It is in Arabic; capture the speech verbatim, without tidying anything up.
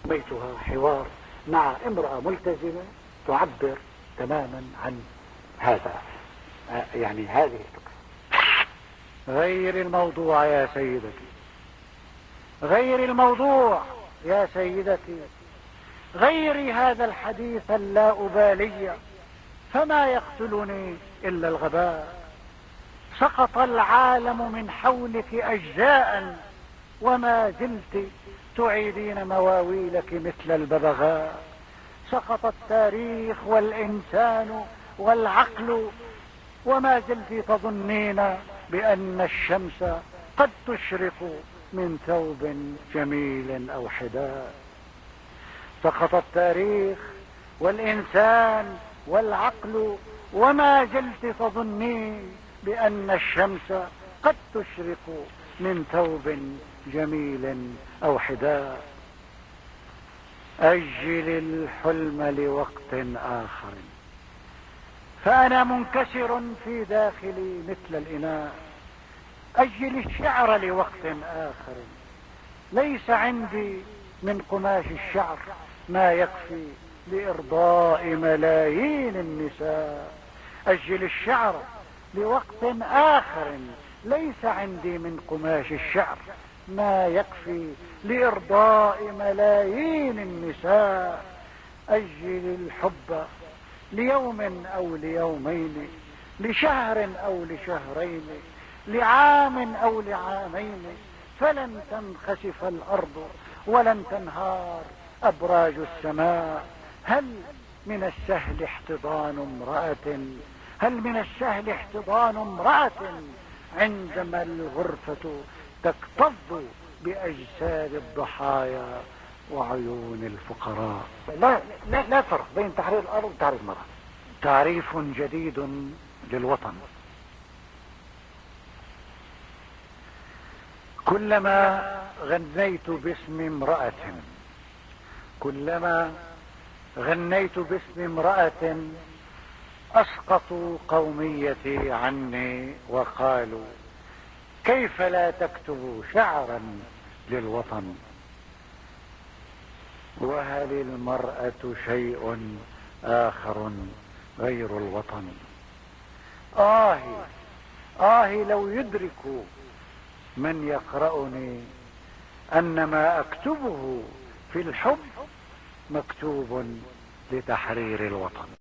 بيتها حوار مع امرأة ملتزمة تعبر تماما عن هذا، يعني هذه الفكرة. غير الموضوع يا سيدتي، غير الموضوع يا سيدتي، غيري هذا الحديث اللا أبالي، فما يقتلني إلا الغباء. سقط العالم من حولك أجزاء، وما زلت تعيدين مواويلك مثل الببغاء. سقط التاريخ والإنسان والعقل، وما زلت تظنين بأن الشمس قد تشرق من ثوب جميل أو حداء. سقط التاريخ والإنسان والعقل، وما زلت تظنين بأن الشمس قد تشرق من ثوب جميل أو حداء. أجل الحلم لوقت آخر، فأنا منكسر في داخلي مثل الإناء. أجل الشعر لوقت آخر، ليس عندي من قماش الشعر ما يكفي لإرضاء ملايين النساء. أجل الشعر لوقت آخر، ليس عندي من قماش الشعر ما يكفي لإرضاء ملايين النساء. أجل الحب ليوم أو ليومين، لشهر أو لشهرين، لعام أو لعامين، فلن تنخسف الأرض ولن تنهار أبراج السماء. هل من السهل احتضان امرأة، هل من السهل احتضان امرأة عندما الغرفة تكتظ بأجساد الضحايا وعيون الفقراء؟ لا, لا, لا فرق بين تحرير الأرض وتحرير المرأة. تعريف جديد للوطن. كلما غنيت باسم امرأة، كلما غنيت باسم امرأة أسقطوا قوميتي عني وقالوا كيف لا تكتب شعرا للوطن. وهل المرأة شيء آخر غير الوطن؟ آه آه لو يدرك من يقرأني أن ما أكتبه في الحب مكتوب لتحرير الوطن.